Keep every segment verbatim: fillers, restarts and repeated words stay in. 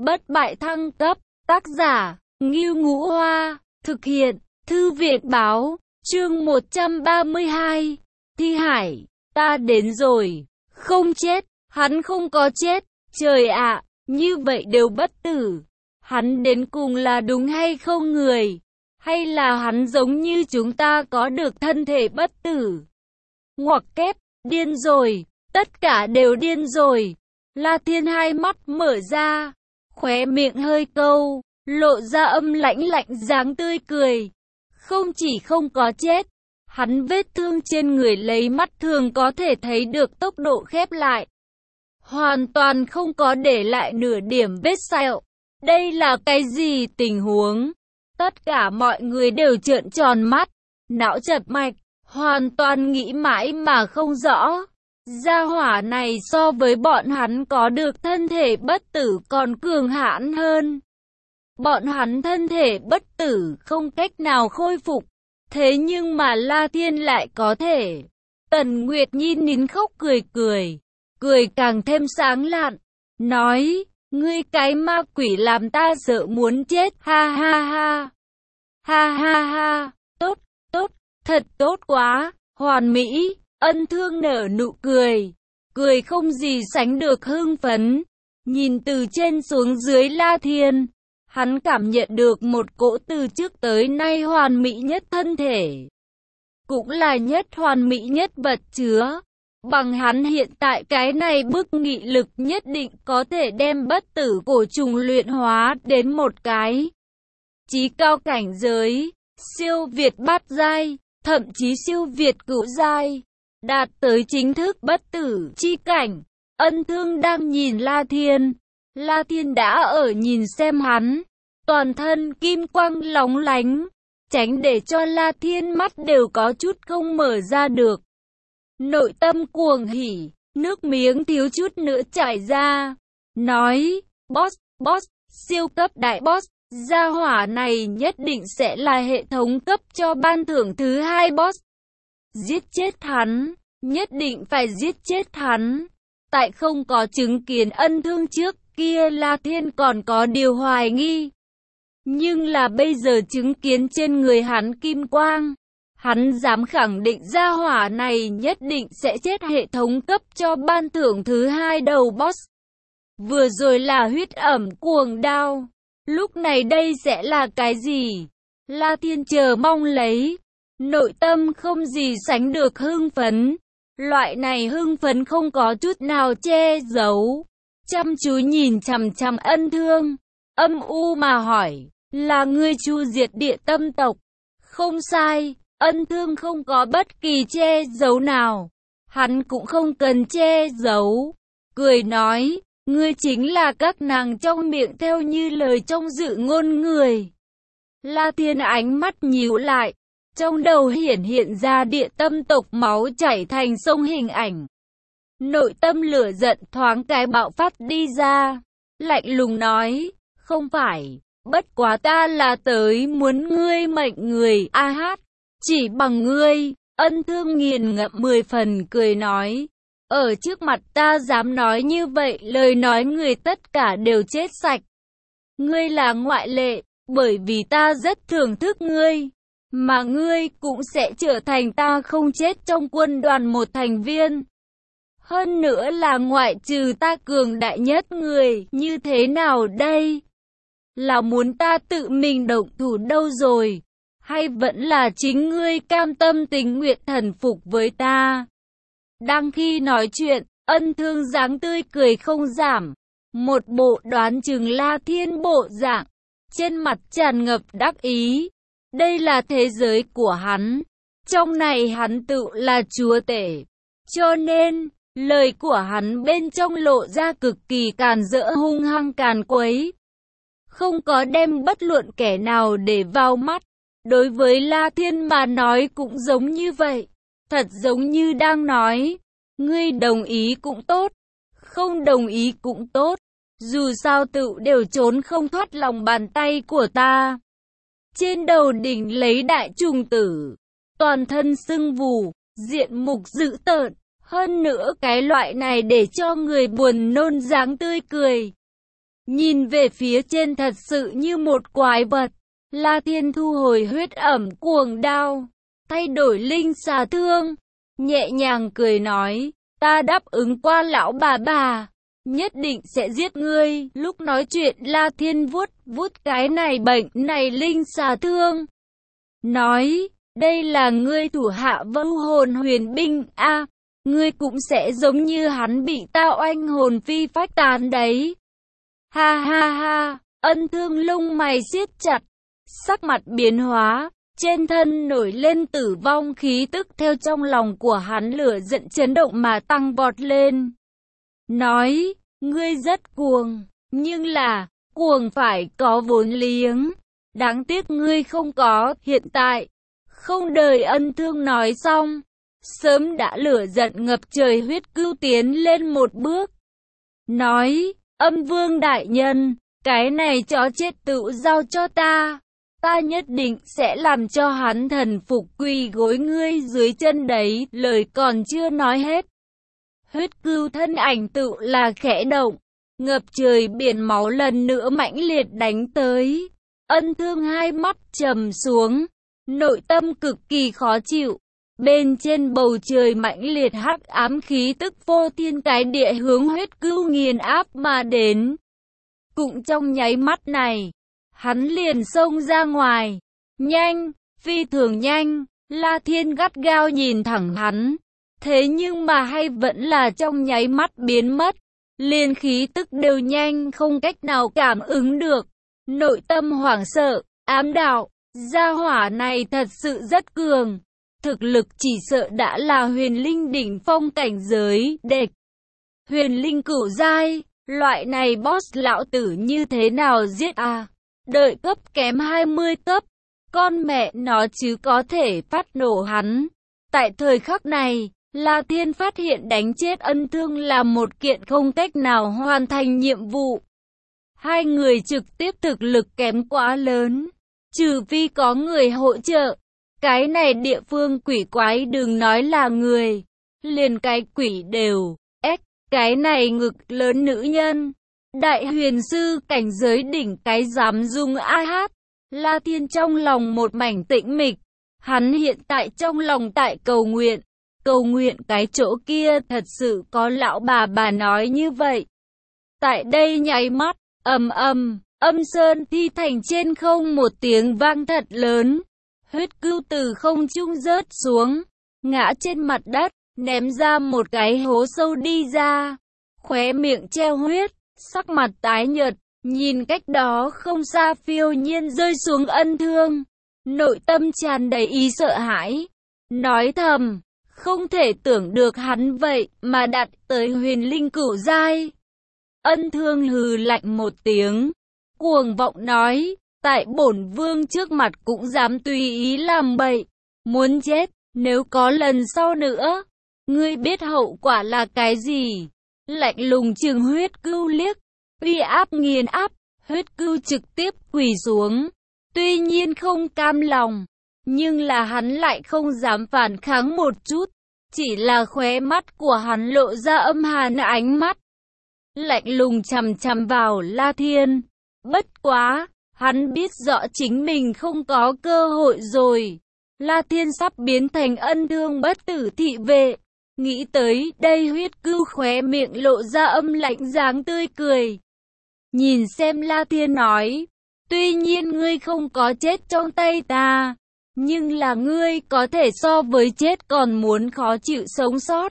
bất bại thăng cấp, tác giả, Ngưu Ngũ Hoa, thực hiện, Thư viện Báo, chương một trăm ba mươi hai, Thi Hải, ta đến rồi, không chết, hắn không có chết, trời ạ, như vậy đều bất tử, hắn đến cùng là đúng hay không người, hay là hắn giống như chúng ta có được thân thể bất tử, ngoặc kép, điên rồi, tất cả đều điên rồi. La Thiên hai mắt mở ra, khóe miệng hơi câu, lộ ra âm lãnh lạnh dáng tươi cười. Không chỉ không có chết, hắn vết thương trên người lấy mắt thường có thể thấy được tốc độ khép lại. Hoàn toàn không có để lại nửa điểm vết sẹo. Đây là cái gì tình huống? Tất cả mọi người đều trợn tròn mắt, não chật mạch, hoàn toàn nghĩ mãi mà không rõ. Gia hỏa này so với bọn hắn có được thân thể bất tử còn cường hãn hơn. Bọn hắn thân thể bất tử không cách nào khôi phục, thế nhưng mà La Thiên lại có thể. Tần Nguyệt Nhi nín khóc cười cười, cười càng thêm sáng lạn, nói, ngươi cái ma quỷ làm ta sợ muốn chết, ha ha ha. Ha ha ha, tốt, tốt, thật tốt quá, hoàn mỹ. Ân Thương nở nụ cười, cười không gì sánh được hưng phấn, nhìn từ trên xuống dưới La Thiên, hắn cảm nhận được một cỗ từ trước tới nay hoàn mỹ nhất thân thể, cũng là nhất hoàn mỹ nhất vật chứa, bằng hắn hiện tại cái này bức nghị lực nhất định có thể đem bất tử cổ trùng luyện hóa đến một cái chí cao cảnh giới, siêu việt bát giai, thậm chí siêu việt cửu giai. Đạt tới chính thức bất tử chi cảnh. Ân Thương đang nhìn La Thiên, La Thiên đã ở nhìn xem hắn, toàn thân kim quang lóng lánh, tránh để cho La Thiên mắt đều có chút không mở ra được. Nội tâm cuồng hỉ, nước miếng thiếu chút nữa chảy ra, nói, boss, boss, siêu cấp đại boss, gia hỏa này nhất định sẽ là hệ thống cấp cho ban thưởng thứ hai boss. Giết chết hắn, nhất định phải giết chết hắn. Tại không có chứng kiến Ân Thương trước kia La Thiên còn có điều hoài nghi. Nhưng là bây giờ chứng kiến trên người hắn kim quang, hắn dám khẳng định gia hỏa này nhất định sẽ chết hệ thống cấp cho ban thưởng thứ hai đầu boss. Vừa rồi là huyết ẩm cuồng đao, lúc này đây sẽ là cái gì? La Thiên chờ mong lấy. Nội tâm không gì sánh được hưng phấn, loại này hưng phấn không có chút nào che giấu, chăm chú nhìn chằm chằm Ân Thương, âm u mà hỏi, là ngươi chu diệt địa tâm tộc? Không sai, Ân Thương không có bất kỳ che giấu nào, hắn cũng không cần che giấu, cười nói, ngươi chính là các nàng trong miệng theo như lời trong dự ngôn người. La Thiên ánh mắt nhíu lại, trong đầu hiển hiện ra địa tâm tộc máu chảy thành sông hình ảnh. Nội tâm lửa giận thoáng cái bạo phát đi ra, lạnh lùng nói, không phải, bất quá ta là tới muốn ngươi mệnh người, a hát, chỉ bằng ngươi. Ân Thương nghiền ngẫm mười phần cười nói, ở trước mặt ta dám nói như vậy, lời nói người tất cả đều chết sạch. Ngươi là ngoại lệ, bởi vì ta rất thưởng thức ngươi. Mà ngươi cũng sẽ trở thành ta không chết trong quân đoàn một thành viên. Hơn nữa là ngoại trừ ta cường đại nhất người, như thế nào đây? Là muốn ta tự mình động thủ đâu rồi? Hay vẫn là chính ngươi cam tâm tình nguyện thần phục với ta? Đang khi nói chuyện, Ân Thương dáng tươi cười không giảm. Một bộ đoán chừng La Thiên bộ dạng, trên mặt tràn ngập đắc ý. Đây là thế giới của hắn, trong này hắn tự là chúa tể, cho nên, lời của hắn bên trong lộ ra cực kỳ càn rỡ hung hăng càn quấy. Không có đem bất luận kẻ nào để vào mắt, đối với La Thiên mà nói cũng giống như vậy, thật giống như đang nói, ngươi đồng ý cũng tốt, không đồng ý cũng tốt, dù sao tự đều trốn không thoát lòng bàn tay của ta. Trên đầu đỉnh lấy đại trùng tử, toàn thân sưng vù, diện mục dữ tợn, hơn nữa cái loại này để cho người buồn nôn dáng tươi cười. nhìn về phía trên thật sự như một quái vật. La Thiên thu hồi huyết ẩm cuồng đao, thay đổi linh xà thương, nhẹ nhàng cười nói, ta đáp ứng qua lão bà bà, nhất định sẽ giết ngươi. Lúc nói chuyện La Thiên vuốt vuốt cái này bệnh này linh xà thương, nói, đây là ngươi thủ hạ Vưu Hồn Huyền binh a, à, ngươi cũng sẽ giống như hắn bị ta oanh hồn phi phách tán đấy. Ha ha ha, Ân Thương lông mày siết chặt, sắc mặt biến hóa, trên thân nổi lên tử vong khí tức, theo trong lòng của hắn lửa giận chấn động mà tăng vọt lên. Nói, ngươi rất cuồng, nhưng là, cuồng phải có vốn liếng. Đáng tiếc ngươi không có, hiện tại. Không đợi Ân Thương nói xong, sớm đã lửa giận ngập trời huyết cưu tiến lên một bước. Nói, Âm Vương đại nhân, cái này chó chết tự giao cho ta. Ta nhất định sẽ làm cho hắn thần phục quỳ gối ngươi dưới chân đấy. Lời còn chưa nói hết, huyết cưu thân ảnh tự là khẽ động, ngập trời biển máu lần nữa mãnh liệt đánh tới. Ân Thương hai mắt trầm xuống, nội tâm cực kỳ khó chịu. Bên trên bầu trời mãnh liệt hắc ám khí tức vô thiên cái địa hướng huyết cưu nghiền áp mà đến. Cũng trong nháy mắt này, hắn liền xông ra ngoài, nhanh, phi thường nhanh. La Thiên gắt gao nhìn thẳng hắn, thế nhưng mà hay vẫn là trong nháy mắt biến mất, liền khí tức đều nhanh không cách nào cảm ứng được. Nội tâm hoảng sợ, ám đạo, gia hỏa này thật sự rất cường, thực lực chỉ sợ đã là huyền linh đỉnh phong cảnh giới địch. Huyền linh cửu giai, loại này boss lão tử như thế nào giết à? Đợi cấp kém hai mươi cấp, con mẹ nó chứ có thể phát nổ hắn. Tại thời khắc này, La Thiên phát hiện đánh chết Ân Thương là một kiện không cách nào hoàn thành nhiệm vụ. Hai người trực tiếp thực lực kém quá lớn, trừ phi có người hỗ trợ. Cái này địa phương quỷ quái đừng nói là người, liền cái quỷ đều, ếch, cái này ngực lớn nữ nhân. Đại huyền sư cảnh giới đỉnh cái dám dùng a hát. La Thiên trong lòng một mảnh tĩnh mịch, hắn hiện tại trong lòng tại cầu nguyện. Cầu nguyện cái chỗ kia thật sự có lão bà bà nói như vậy. Tại đây nháy mắt, ầm ầm, âm sơn thi thành trên không một tiếng vang thật lớn. Huyết cưu từ không trung rớt xuống, ngã trên mặt đất, ném ra một cái hố sâu đi ra. Khóe miệng treo huyết, sắc mặt tái nhợt, nhìn cách đó không xa phiêu nhiên rơi xuống Ân Thương. Nội tâm tràn đầy ý sợ hãi, nói thầm, không thể tưởng được hắn vậy mà đạt tới huyền linh cửu giai. Ân Thương hừ lạnh một tiếng, cuồng vọng nói, tại bổn vương trước mặt cũng dám tùy ý làm bậy, muốn chết, nếu có lần sau nữa, ngươi biết hậu quả là cái gì? Lạnh lùng trừng huyết cưu liếc, uy áp nghiền áp, huyết cưu trực tiếp quỳ xuống, tuy nhiên không cam lòng, nhưng là hắn lại không dám phản kháng một chút, chỉ là khóe mắt của hắn lộ ra âm hàn ánh mắt, lạnh lùng chằm chằm vào La Thiên. Bất quá, hắn biết rõ chính mình không có cơ hội rồi. La Thiên sắp biến thành Ân Thương bất tử thị vệ. Nghĩ tới đây huyết cưu khóe miệng lộ ra âm lạnh dáng tươi cười. Nhìn xem La Thiên nói, tuy nhiên ngươi không có chết trong tay ta, nhưng là ngươi có thể so với chết còn muốn khó chịu sống sót.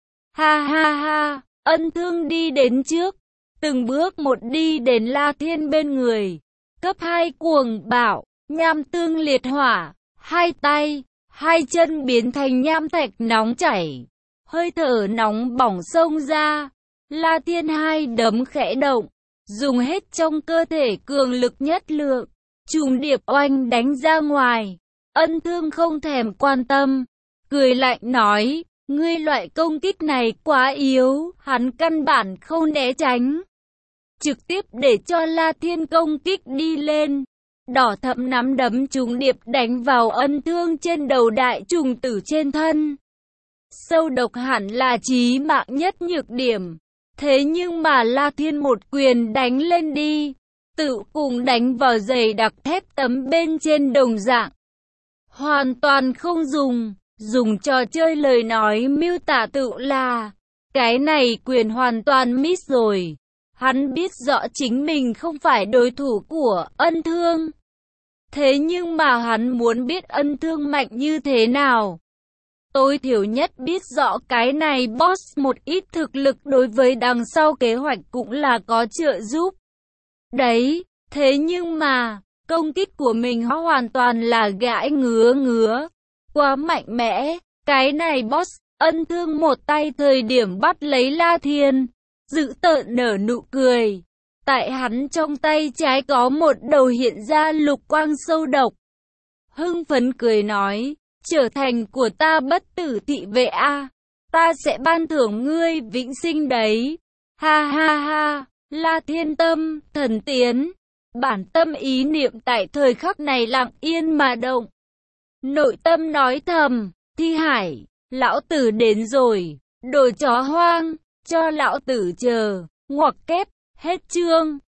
Ha ha ha, Ân Thương đi đến trước, từng bước một đi đến La Thiên bên người. Cấp hai cuồng bạo, nham tương liệt hỏa, hai tay, hai chân biến thành nham thạch nóng chảy. Hơi thở nóng bỏng xông ra, La Thiên hai đấm khẽ động, dùng hết trong cơ thể cường lực nhất lượng, trùng điệp oanh đánh ra ngoài. Ân Thương không thèm quan tâm, cười lạnh nói, ngươi loại công kích này quá yếu, hắn căn bản không né tránh. Trực tiếp để cho La Thiên công kích đi lên, đỏ thẫm nắm đấm trùng điệp đánh vào Ân Thương trên đầu đại trùng tử trên thân. Sâu độc hẳn là chí mạng nhất nhược điểm. Thế nhưng mà La Thiên một quyền đánh lên đi, tự cùng đánh vào giày đặc thép tấm bên trên đồng dạng. Hoàn toàn không dùng, dùng trò chơi lời nói miêu tả tự là, cái này quyền hoàn toàn miss rồi. Hắn biết rõ chính mình không phải đối thủ của Ân Thương. Thế nhưng mà hắn muốn biết Ân Thương mạnh như thế nào. Tối thiểu nhất biết rõ cái này boss một ít thực lực đối với đằng sau kế hoạch cũng là có trợ giúp. Đấy, thế nhưng mà, công kích của mình hoàn toàn là gãi ngứa ngứa. Quá mạnh mẽ, cái này boss, Ân Thương một tay thời điểm bắt lấy La Thiên, dữ tợn nở nụ cười. Tại hắn trong tay trái có một đầu hiện ra lục quang sâu độc. Hưng phấn cười nói, trở thành của ta bất tử thị vệ a, ta sẽ ban thưởng ngươi vĩnh sinh đấy. Ha ha ha, La Thiên tâm, thần tiến. Bản tâm ý niệm tại thời khắc này lặng yên mà động. Nội tâm nói thầm, Thi Hải, lão tử đến rồi, đồ chó hoang, cho lão tử chờ, ngoặc kép, hết chương.